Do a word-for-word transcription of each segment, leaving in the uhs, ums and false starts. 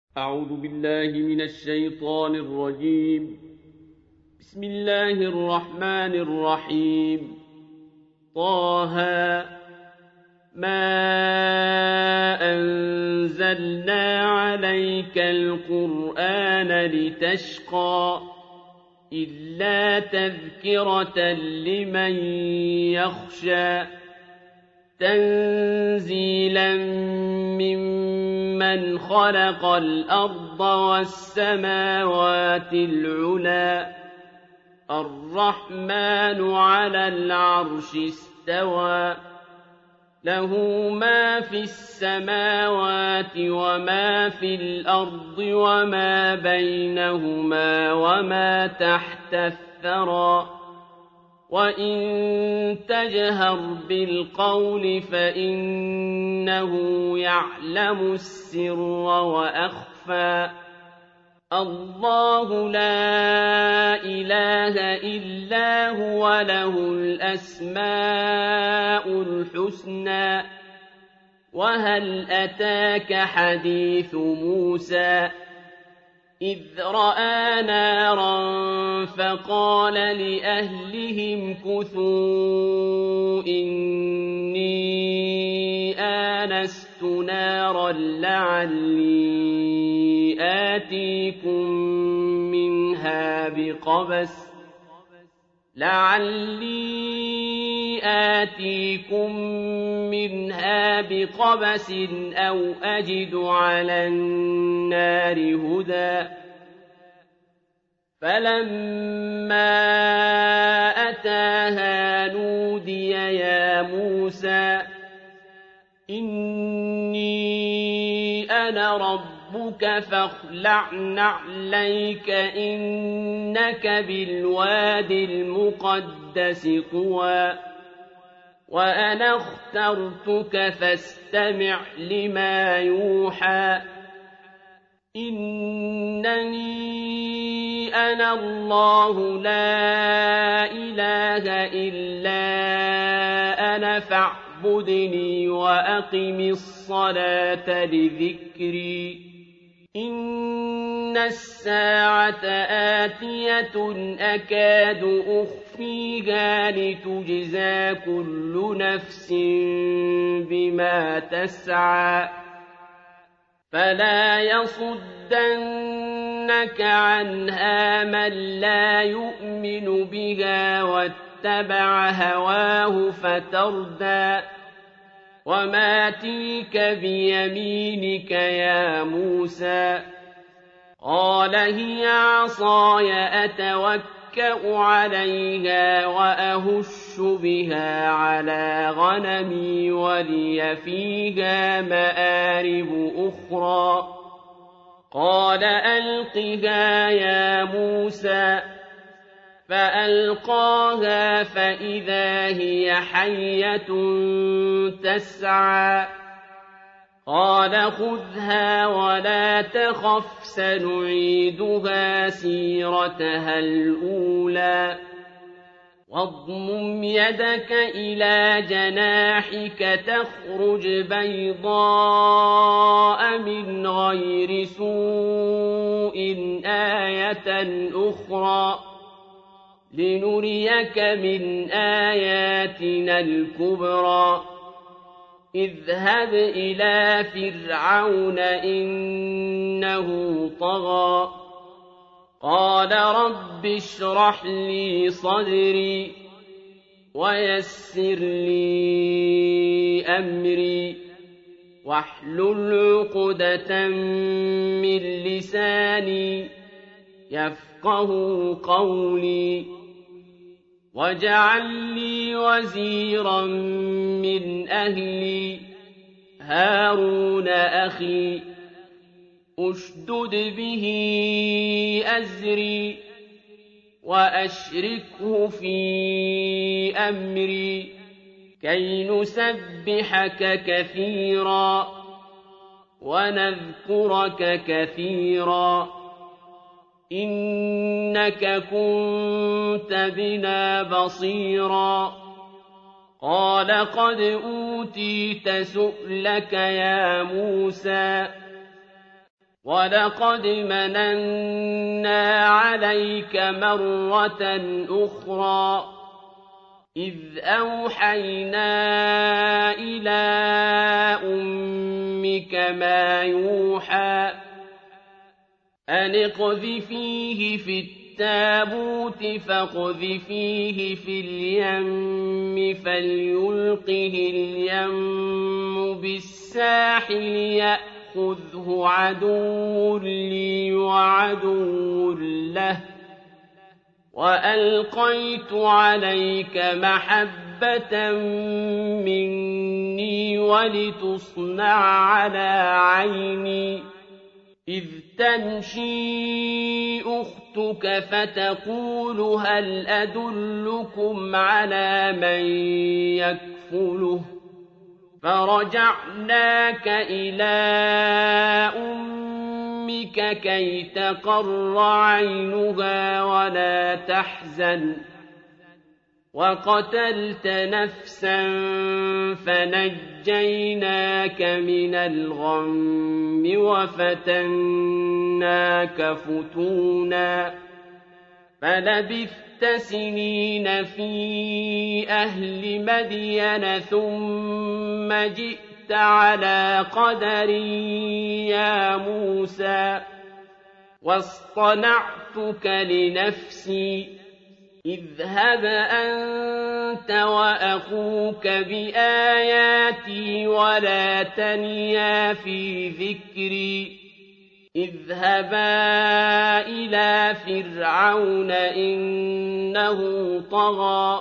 أعوذ بالله من الشيطان الرجيم. بسم الله الرحمن الرحيم. طه ما أنزلنا عليك القرآن لتشقى إلا تذكرة لمن يخشى تنزيلا ممن خلق الأرض والسماوات العلى الرحمن على العرش استوى له ما في السماوات وما في الأرض وما بينهما وما تحت الثرى وإن تجهر بالقول فإنه يعلم السر وأخفى الله لا إله إلا هو له الأسماء الحسنى وهل أتاك حديث موسى إذ رأى نارا فقال لأهلهم كثوا إني آنست نارا لعلي آتيكم منها بقبس لعلي آتيكم منها بقبس أو أجد على النار هدى فلما أتاها نودي يا موسى إني أنا ربك فاخلع نعليك إنك بالواد المقدس طوى وأنا اخترتك فاستمع لما يوحى إنني أنا الله لا إله إلا أنا فاعبدني وأقم الصلاة لذكري إن الساعة آتية أكاد أخفيها لتجزى كل نفس بما تسعى فلا يصدنك عنها من لا يؤمن بها واتبع هواه فتردى وما تلك بيمينك يا موسى قال هي عصاي أتوكأ عليها وأهش بها على غنمي ولي فيها مآرب أخرى قال ألقها يا موسى فألقاها فإذا هي حية تسعى قال خذها ولا تخف سنعيدها سيرتها الأولى واضمم يدك إلى جناحك تخرج بيضاء من غير سوء آية أخرى لنريك من آياتنا الكبرى اذهب إلى فرعون إنه طغى قال رب اشرح لي صدري ويسر لي أمري واحلل عقدة من لساني يفقه قولي واجعل لي وزيرا من أهلي هارون أخي أشدد به أزري وأشركه في أمري كي نسبحك كثيرا ونذكرك كثيرا إنك كنت بنا بصيرا قال قد أوتيت سؤلك يا موسى وَلَقَدْ مَنَنَّا عَلَيْكَ مَرَّةً أُخْرَىٰ إِذْ أَوْحَيْنَا إِلَىٰ أُمِّكَ مَا يُوحَىٰ أَنِ اقْذِفِيهِ فِي التَّابُوتِ فَاقْذِفِيهِ فِي الْيَمِّ فَلْيُلْقِهِ الْيَمُّ بِالسَّاحِلِ يَأْخُذْهُ عَدُوٌّ لِّي وَعَدُوٌّ لَّهُ وَأَلْقَيْتُ عَلَيْكَ مَحَبَّةً مِّنِّي وَلِتُصْنَعَ عَلَىٰ عَيْنِي إِذْ تَمْشِي أُخْتُكَ فَتَقُولُ هَلْ أَدُلُّكُمْ عَلَىٰ مَن يَكْفُلُهُ فَرَجَعْنَاكَ إِلَىٰ أُمِّكَ كَيْ تَقَرَّ عَيْنُهَا وَلَا تَحْزَنَ وَقَتَلْتَ نَفْسًا فَنَجَّيْنَاكَ مِنَ الْغَمِّ وَفَتَنَّاكَ فُتُونًا فَلَبِثْتَ سِنِينَ فِي أَهْلِ مَدْيَنَ ثُمَّ جِئْتَ عَلَىٰ قَدَرٍ يَا مُوسَىٰ وَاصْطَنَعْتُكَ لِنَفْسِي اذْهَبْ أَنتَ وَأَخُوكَ بِآيَاتِي وَلَا تَنِيَا فِي ذِكْرِي اذْهَبَا إِلَىٰ فِرْعَوْنَ إِنَّهُ طَغَىٰ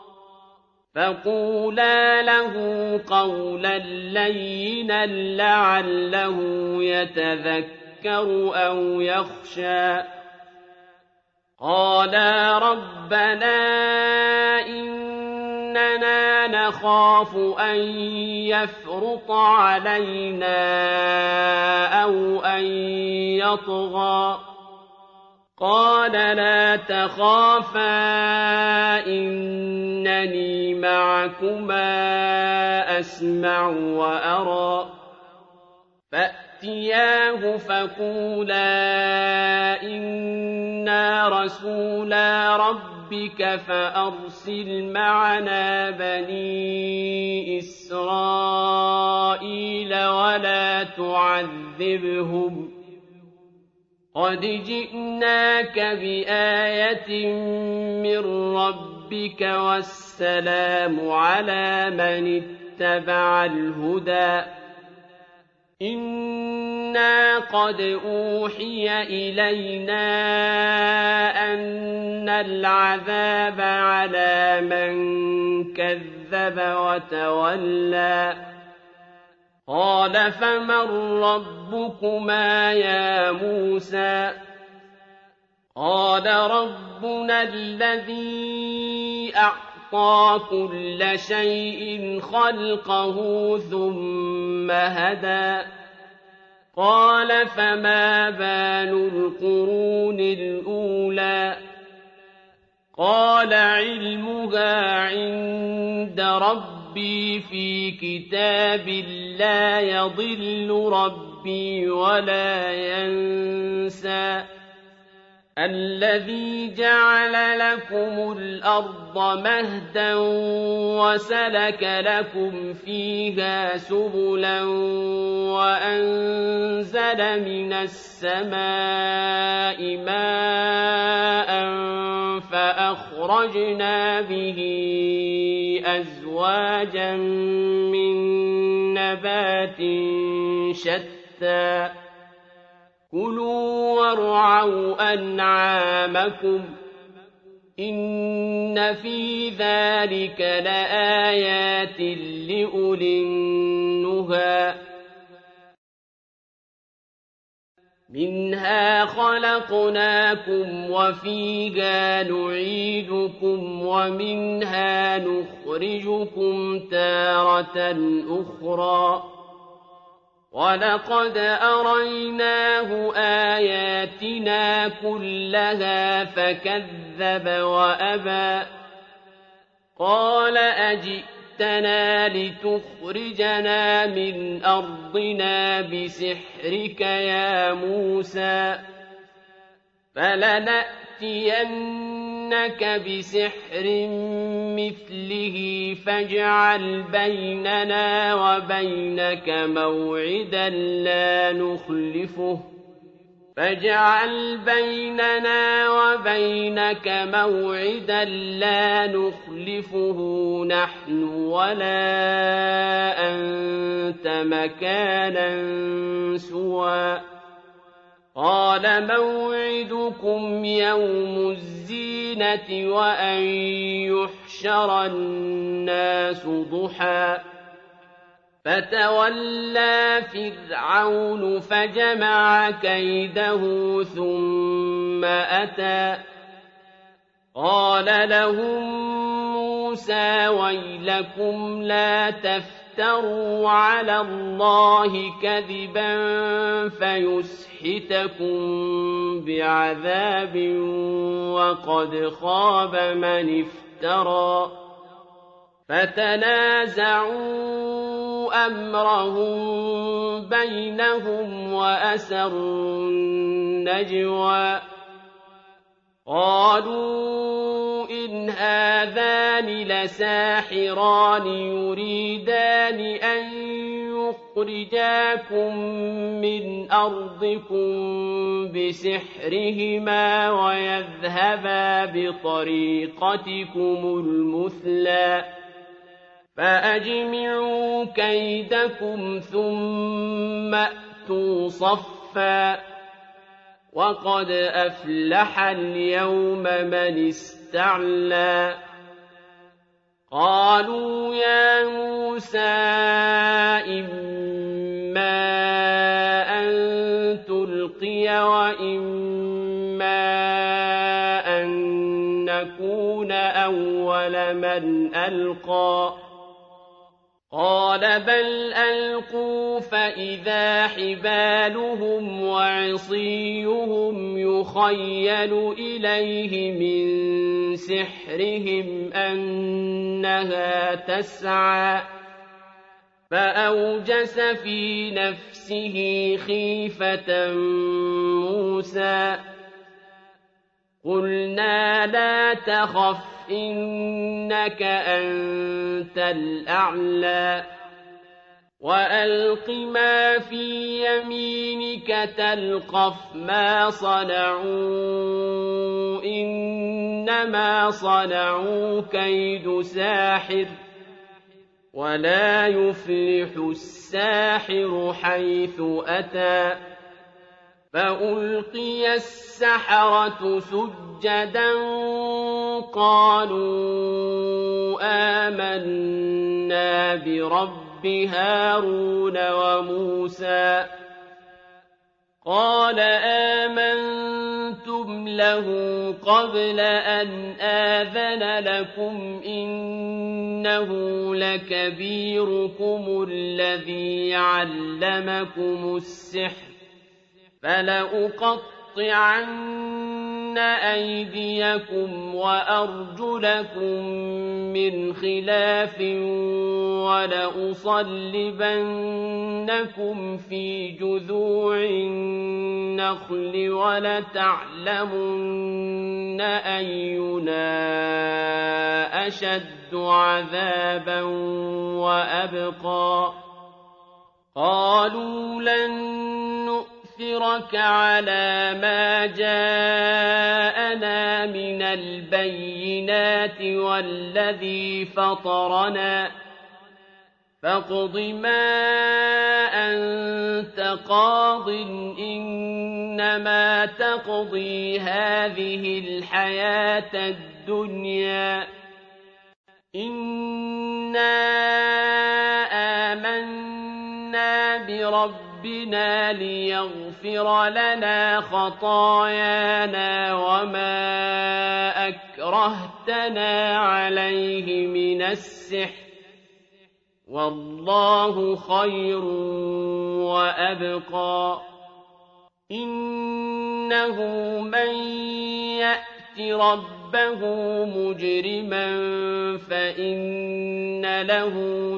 فَقُولَا لَهُ قَوْلًا لَّيِّنًا لَّعَلَّهُ يَتَذَكَّرُ أَوْ يَخْشَىٰ قَالَا رَبَّنَا إِنَّنَا نَخَافُ أَن يَفْرُطَ عَلَيْنَا أَوْ أَن يَطْغَىٰ قَالَ لَا تَخَافَا إِنَّنِي مَعَكُمَا أَسْمَعُ وَأَرَىٰ فَأْتِيَاهُ فَقُولَا إِنَّا رَسُولَا رَبِّكَ فَأَرْسِلْ مَعَنَا بَنِي إِسْرَائِيلَ وَلَا تُعَذِّبْهُمْ قَدْ جِئْنَاكَ بِآيَةٍ مِّن رَّبِّكَ وَالسَّلَامُ عَلَىٰ مَنِ اتَّبَعَ الْهُدَىٰ إِنَّا قَدْ أُوحِيَ إِلَيْنَا أَنَّ الْعَذَابَ عَلَىٰ مَن كَذَّبَ وَتَوَلَّىٰ قَالَ فَمَن رَّبُّكُمَا يَا مُوسَىٰ قَالَ رَبُّنَا الَّذِي أَعْطَىٰ كُلَّ شَيْءٍ خَلْقَهُ ثُمَّ هَدَىٰ قَالَ فَمَا بَالُ الْقُرُونِ الْأُولَىٰ قَالَ عِلْمُهَا عِندَ رَبِّي فِي كِتَابٍ لَّا يَضِلُّ رَبِّي وَلَا يَنسَى الَّذِي جَعَلَ لَكُمُ الْأَرْضَ مَهْدًا وَسَلَكَ لَكُمْ فِيهَا سُبُلًا وَأَنزَلَ مِنَ السَّمَاءِ مَاءً فَأَخْرَجْنَا بِهِ أَزْوَاجًا مِّن نَّبَاتٍ شَتَّىٰ كُلُوا وَارْعَوْا أَنْعَامَكُمْ إِنَّ فِي ذَٰلِكَ لَآيَاتٍ لِّأُولِي النُّهَىٰ مِنْهَا خَلَقْنَاكُمْ وَفِيهَا نُعِيدُكُمْ وَمِنْهَا نُخْرِجُكُمْ تَارَةً أُخْرَىٰ وَلَقَدْ أَرَيْنَاهُ آيَاتِنَا كُلَّهَا فَكَذَّبَ وَأَبَىٰ قَالَ أَجِئْتُكَ جئتنا لتخرجنا من أرضنا بسحرك يا موسى فلنأتينك بسحر مثله فاجعل بيننا وبينك موعدا لا نخلفه فاجعل بيننا وبينك موعدا لا نخلفه نحن ولا أنت مكانا سوى قال موعدكم يوم الزينة وأن يحشر الناس ضحى فتولى فرعون فجمع كيده ثم أتى قال لهم موسى ويلكم لا تفتروا على الله كذبا فيسحتكم بعذاب وقد خاب من افترى فتنازعوا أمرهم بينهم وأسروا النجوى قالوا إن هذان لساحران يريدان أن يخرجاكم من أرضكم بسحرهما ويذهبا بطريقتكم المثلى فأجمعوا كيدكم ثم أتوا صفا وقد أفلح اليوم من استعلى قالوا يا موسى إما أن تلقي وإما أن نكون أول من ألقى قال بل ألقوا فإذا حبالهم وعصيهم يخيل إليه من سحرهم أنها تسعى فأوجس في نفسه خيفة موسى قلنا لا تخف إنك أنت الأعلى وألق ما في يمينك تلقف ما صنعوا إنما صنعوا كيد ساحر ولا يفلح الساحر حيث أتى فألقي السحرة سجدا قالوا آمنا برب هارون وموسى قال آمنتم له قبل أن آذن لكم إنه لكبيركم الذي علمكم السحر فلأقطعن أيديكم وأرجلكم من خلاف ولأصلبنكم في جذوع النخل ولتعلمن أينا أشد عذابا وأبقى قالوا لن نؤثرك على ما جاءنا من البينات والذي فطرنا فاقض ما أنت قاض إنما تقضي هذه الحياة الدنيا إنا آمنا بربنا ليغفر لنا خطايانا وما أكرهتنا عليه من السحر والله خير وأبقى إنه من يأت ربه مجرما فإن له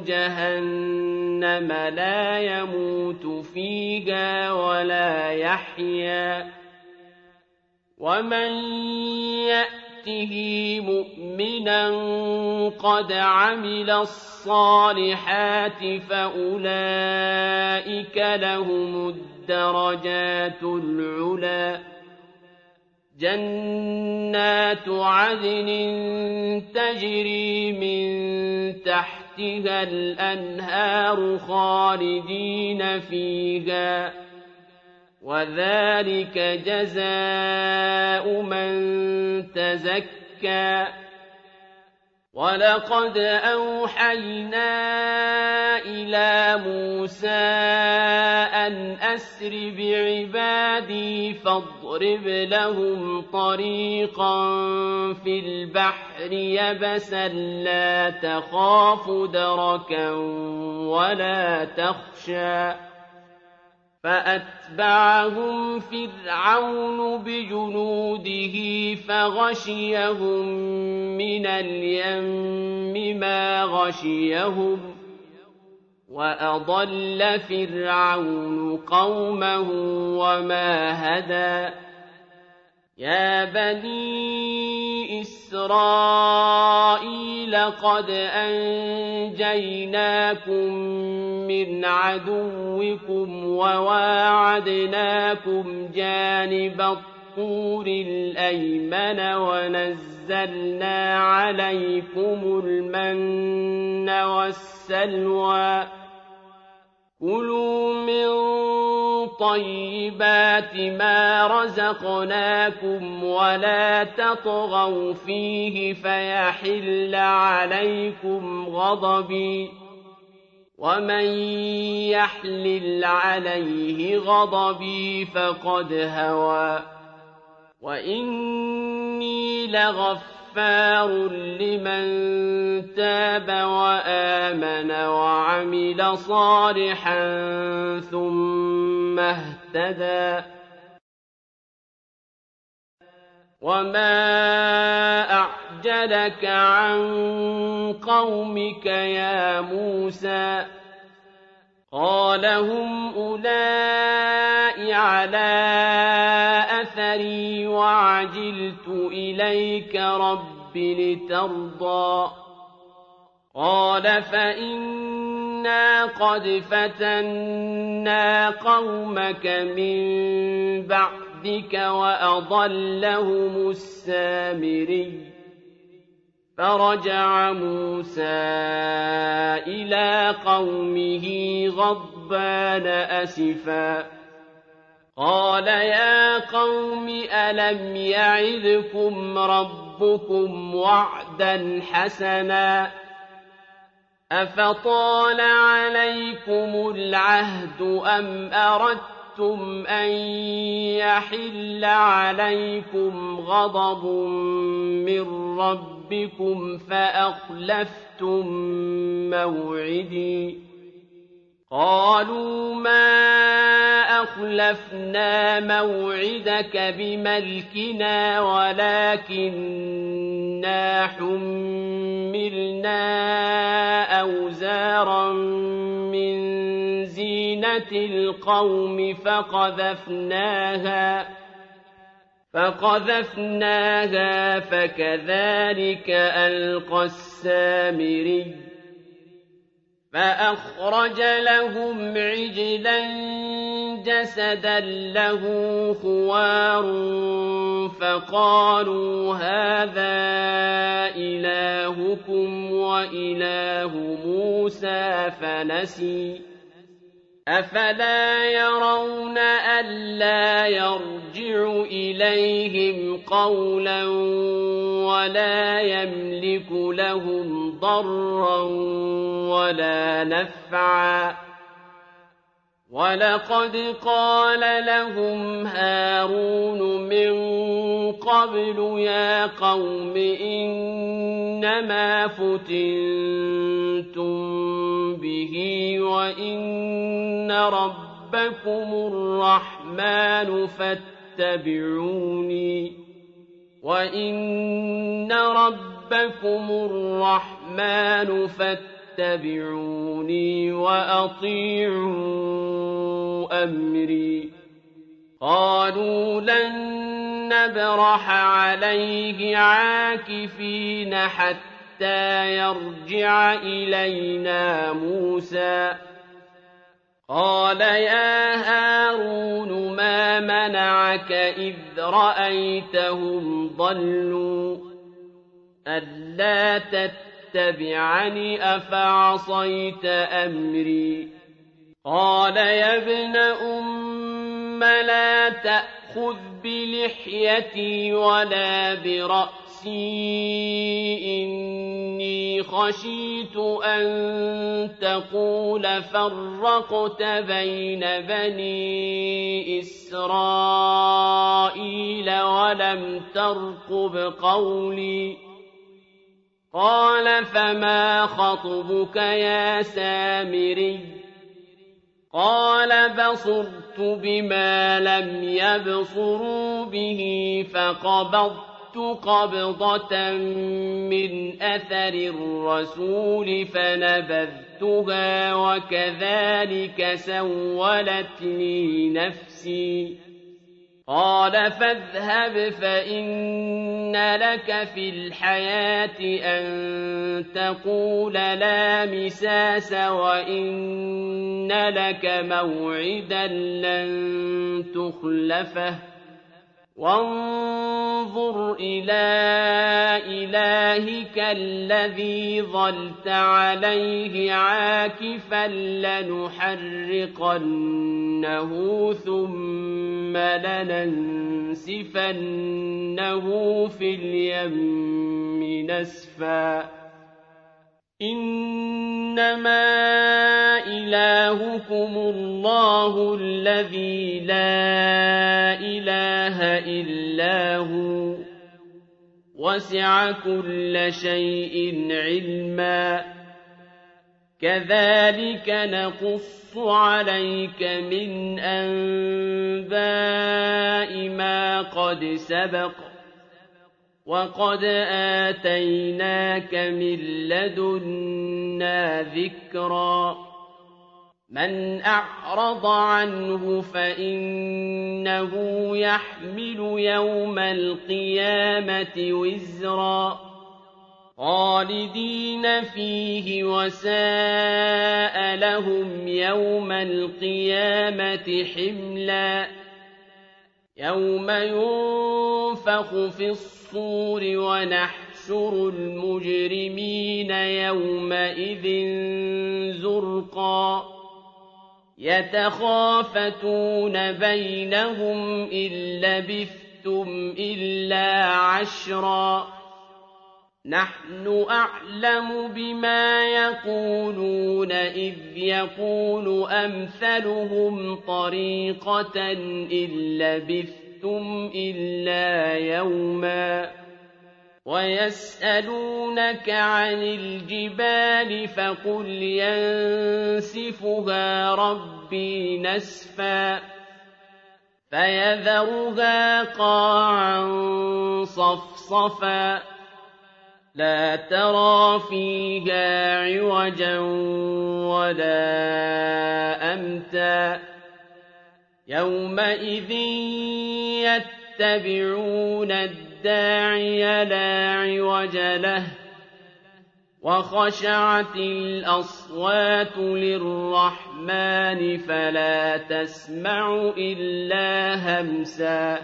جهنم لا يموت فيها ولا يحيا ومن يأته مؤمنا قد عمل الصالحات فأولئك لهم الدرجات العلى جنات عدن تجري من تحتها الأنهار خالدين فيها وذلك جزاء من تزكى ولقد أوحينا إلى موسى أن أسر بعبادي فاضرب لهم طريقا في البحر يبسا لا تخاف دركا ولا تخشى فأتبعهم فرعون بجنوده فغشيهم من اليم ما غشيهم وأضل فرعون قومه وما هدى يا بني إسرائيل قد أنجيناكم من عدوكم وواعدناكم جانب الطور الأيمن ونزلنا عليكم المن والسلوى كلوا من طيبات ما رزقناكم ولا تطغوا فيه فيحل عليكم غضبي ومن يحلل عليه غضبي فقد هوى وإني لغفار لمن تاب وآمن وعمل صالحا ثم اهتدى وما أعجلك عن قومك يا موسى قال هم أولئك على أثري وعجلت إليك رب لترضى قال فإنا قد فتنا قومك من بعدك وأضلهم السامري فرجع موسى إلى قومه غضبان أسفا قال يا قوم ألم يعدكم ربكم وعدا حسنا أفطال عليكم العهد أم أردتم أن يحل عليكم غضب من ربكم فأخلفتم موعدي قالوا ما أخلفنا موعدك بملكنا ولكننا حملنا أوزارا من زينة القوم فقذفناها فقذفناها فكذلك ألقى السامري فأخرج لهم عجلا جسدا له خوار فقالوا هذا إلهكم وإله موسى فنسي أفلا يرون ألا يرجع إليهم قولا ولا يملك لهم ضرا ولا نفعا ولقد قال لهم هارون من قبل يا قوم إنما فتنتم به وإن ربكم الرحمن فاتبعوني وَإِنَّ رَبَّكُمُ الرَّحْمَٰنُ فَاتَّبِعُونِي وَأَطِيعُوا أَمْرِي قَالُوا لَن نَّبْرَحَ عَلَيْهِ عَاكِفِينَ حَتَّىٰ يَرْجِعَ إِلَيْنَا مُوسَىٰ قَالَ يَا هَارُونُ مَا مَنَعَكَ إِذْ رَأَيْتَهُمْ ضَلُّوا أَلَّا تَتَّبِعَنِ أَفَعَصَيْتَ أَمْرِي قَالَ يَا ابْنَ أُمَّ لَا تَأْخُذْ بِلِحْيَتِي وَلَا بِرَأْسِي إِنِّي خَشِيتُ أَن تَقُولَ فَرَّقْتَ بَيْنَ بَنِي إِسْرَائِيلَ وَلَمْ تَرْقُبْ قَوْلِي قَالَ فَمَا خَطْبُكَ يَا سَامِرِيُّ قَالَ بَصُرْتُ بِمَا لَمْ يَبْصُرُوا بِهِ فَقَبَضْتُ قَبْضَةً مِّنْ أَثَرِ الرَّسُولِ فَنَبَذْتُهَا وَكَذَٰلِكَ سَوَّلَتْ لِي نَفْسِي قَالَ فَاذْهَبْ فَإِنَّ لَكَ فِي الْحَيَاةِ أَن تَقُولَ لَا مِسَاسَ وَإِنَّ لَكَ مَوْعِدًا لَّن تُخْلَفَهُ وَانظُرْ إِلَىٰ إِلَٰهِكَ الَّذِي ظَلْتَ عَلَيْهِ عَاكِفًا لَّنُحَرِّقَنَّهُ ثُمَّ لَنَنسِفَنَّهُ فِي الْيَمِّ نَسْفًا إِنَّمَا إِلَٰهُكُمُ اللَّهُ الَّذِي لَا إِلَٰهَ إِلَّا هُوَ وَسِعَ كُلَّ شَيْءٍ عِلْمًا كَذَٰلِكَ نَقُصُّ عَلَيْكَ مِنْ أَنبَاءِ مَا قَدْ سَبَقَ وَقَدْ آتَيْنَاكَ مِن لَّدُنَّا ذِكْرًا مَّنْ أَعْرَضَ عَنْهُ فَإِنَّهُ يَحْمِلُ يَوْمَ الْقِيَامَةِ وِزْرًا خَالِدِينَ فِيهِ وَسَاءَ لَهُمْ يَوْمَ الْقِيَامَةِ حِمْلًا يَوْمَ يُنفَخُ فِي الصُّورِ وَنَحْشُرُ الْمُجْرِمِينَ يَوْمَئِذٍ زُرْقًا يَتَخَافَتُونَ بَيْنَهُمْ إِن لَّبِثْتُمْ إِلَّا عَشْرًا نَّحْنُ أَعْلَمُ بِمَا يَقُولُونَ إِذْ يَقُولُ أَمْثَلُهُمْ طَرِيقَةً إِن لَّبِثْتُمْ إِلَّا يَوْمًا وَيَسْأَلُونَكَ عَنِ الْجِبَالِ فَقُلْ يَنسِفُهَا رَبِّي نَسْفًا فَيَذَرُهَا قَاعًا صَفْصَفًا لَّا تَرَىٰ فِيهَا عِوَجًا وَلَا أَمْتًا يَوْمَئِذٍ يَتَّبِعُونَ الدَّاعِيَ لَا عِوَجَ لَهُ وَخَشَعَتِ الْأَصْوَاتُ لِلرَّحْمَٰنِ فَلَا تَسْمَعُ إِلَّا هَمْسًا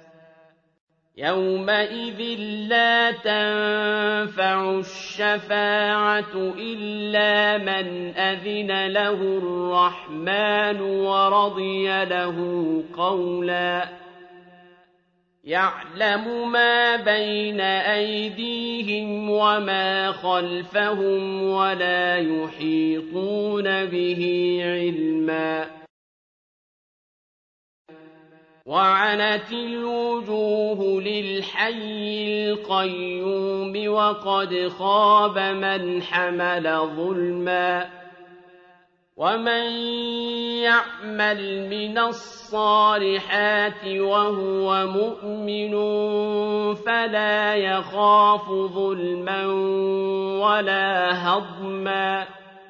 يَوْمَئِذٍ لَّا تَنفَعُ الشَّفَاعَةُ إِلَّا مَنْ أَذِنَ لَهُ الرَّحْمَٰنُ وَرَضِيَ لَهُ قَوْلًا يَعْلَمُ مَا بَيْنَ أَيْدِيهِمْ وَمَا خَلْفَهُمْ وَلَا يُحِيطُونَ بِهِ عِلْمًا وَعَنَتِ الْوُجُوهُ لِلْحَيِّ الْقَيُّومِ وَقَدْ خَابَ مَنْ حَمَلَ ظُلْمًا ومن يعمل من الصالحات وهو مؤمن فلا يخاف ظلما ولا هضما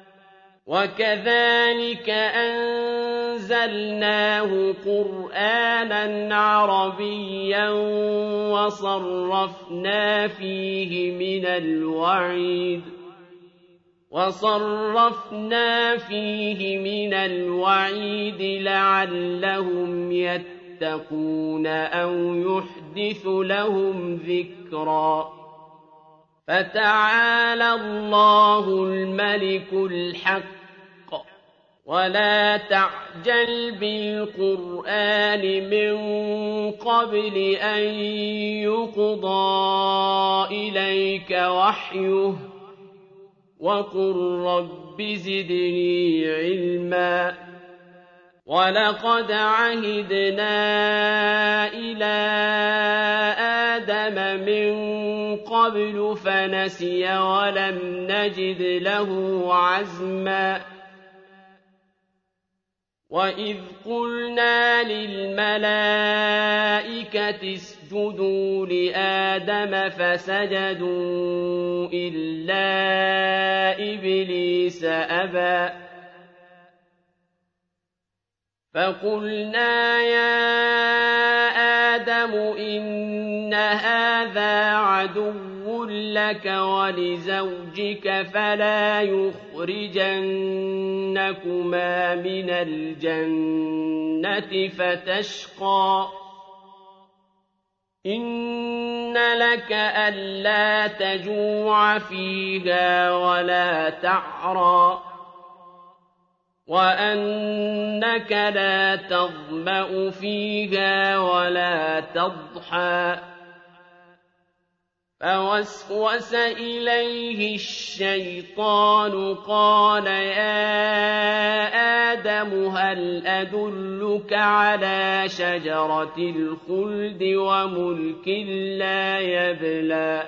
وكذلك أنزلناه قرآنا عربيا وصرفنا فيه من الوعيد وصرفنا فيه من الوعيد لعلهم يتقون أو يحدث لهم ذكرا فتعالى الله الملك الحق ولا تعجل بالقرآن من قبل أن يقضى إليك وحيه وقل رب زدني علما ولقد عهدنا إلى آدم من قبل فنسي ولم نجد له عزما وإذ قلنا للملائكة اسجدوا لآدم فسجدوا إلا إبليس أبى فقلنا يا آدم إن هذا عدو لك ولزوجك فلا يخرجنكما من الجنة فتشقى إن لك ألا تجوع فيها ولا تعرى وأنك لا تظمأ فيها ولا تضحى فوسوس إليه الشيطان قال يا آدم هل أدلك على شجرة الخلد وملك لا يبلى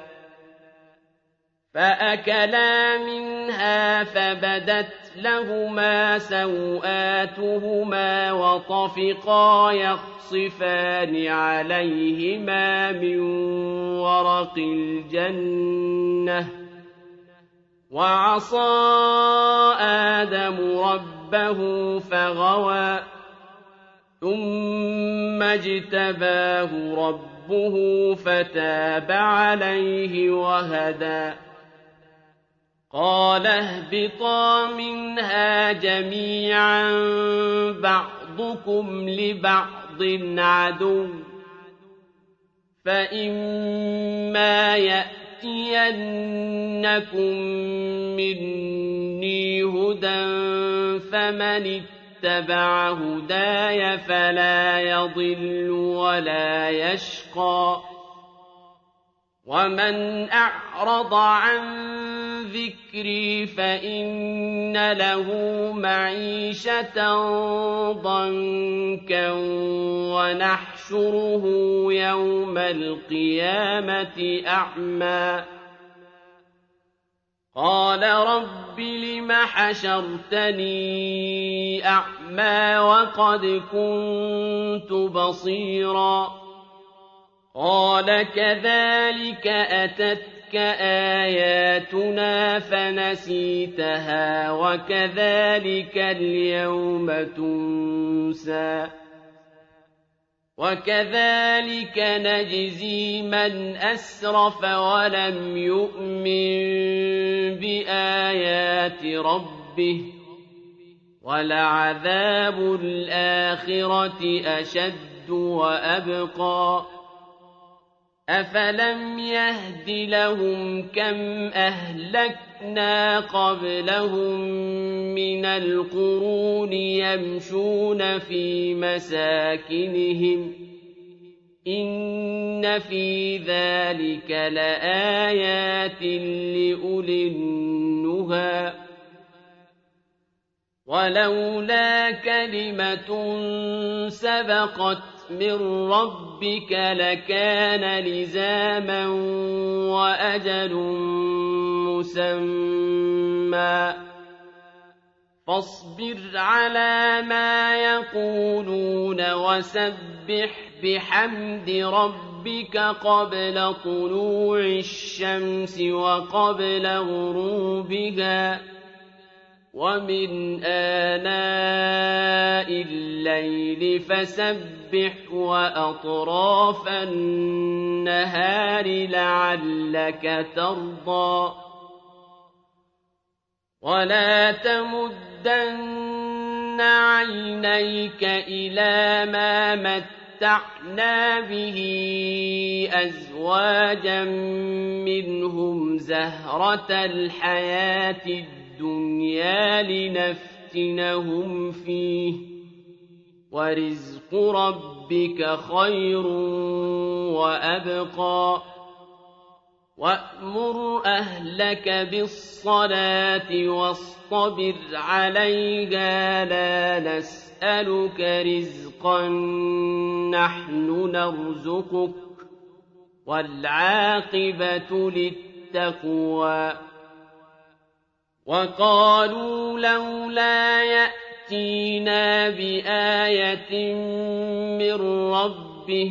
فأكلا منها فبدت لهما سوآتهما وطفقا يخصفان عليهما من ورق الجنة وعصى آدم ربه فغوى ثم اجتباه ربه فتاب عليه وهدى قال اهبطا منها جميعا بعضكم لبعض عدو فإما يأتينكم مني هدى فمن اتبع هداي فلا يضل ولا يشقى ومن أعرض عن ذكري فإن له معيشة ضنكا ونحشره يوم القيامة أعمى قال رب لم حشرتني أعمى وقد كنت بصيرا قال كذلك أتتك آياتنا فنسيتها وكذلك اليوم تنسى وكذلك نجزي من أسرف ولم يؤمن بآيات ربه ولعذاب الآخرة أشد وأبقى أفلم يهد لهم كم أهلكنا قبلهم من القرون يمشون في مساكنهم إن في ذلك لآيات لأولي النهى ولولا كلمة سبقت من ربك لكان لزاما وأجل مسمى فاصبر على ما يقولون وسبح بحمد ربك قبل طلوع الشمس وقبل غروبها ومن آناء الليل فسبح وأطراف النهار لعلك ترضى ولا تمدن عينيك إلى ما متعنا به أزواجا منهم زهرة الحياة الدنيا لنفتنهم فيه ورزق ربك خير وأبقى وأمر أهلك بالصلاة واصطبر عليها لا نسألك رزقا نحن نرزقك والعاقبة للتقوى وقالوا لولا يأتينا بآية من ربه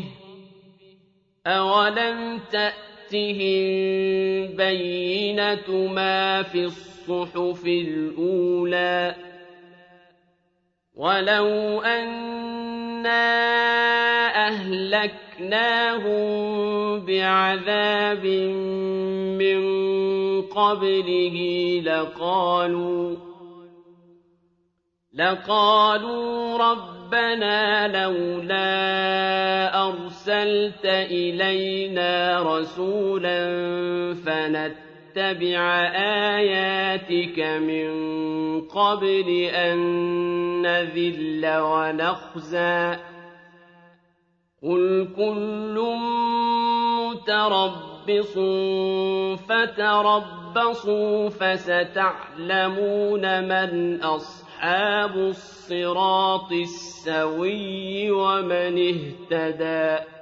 أولم تأتهم بينة ما في الصحف الأولى ولو أنا أهلكناهم بعذاب من قبله لقالوا لقالوا ربنا لولا أرسلت إلينا رسولا فنتبع آياتك من قبل أن نذل ونخزى قل كل متربص فتربصوا فستعلمون من أصحاب الصراط السوي ومن اهتدى